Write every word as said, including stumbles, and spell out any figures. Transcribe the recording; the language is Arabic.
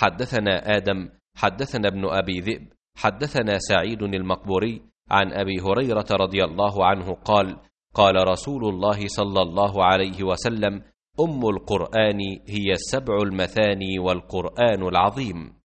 حدثنا آدم حدثنا ابن أبي ذئب حدثنا سعيد المقبوري عن أبي هريرة رضي الله عنه قال قال رسول الله صلى الله عليه وسلم: أم القرآن هي السبع المثاني والقرآن العظيم.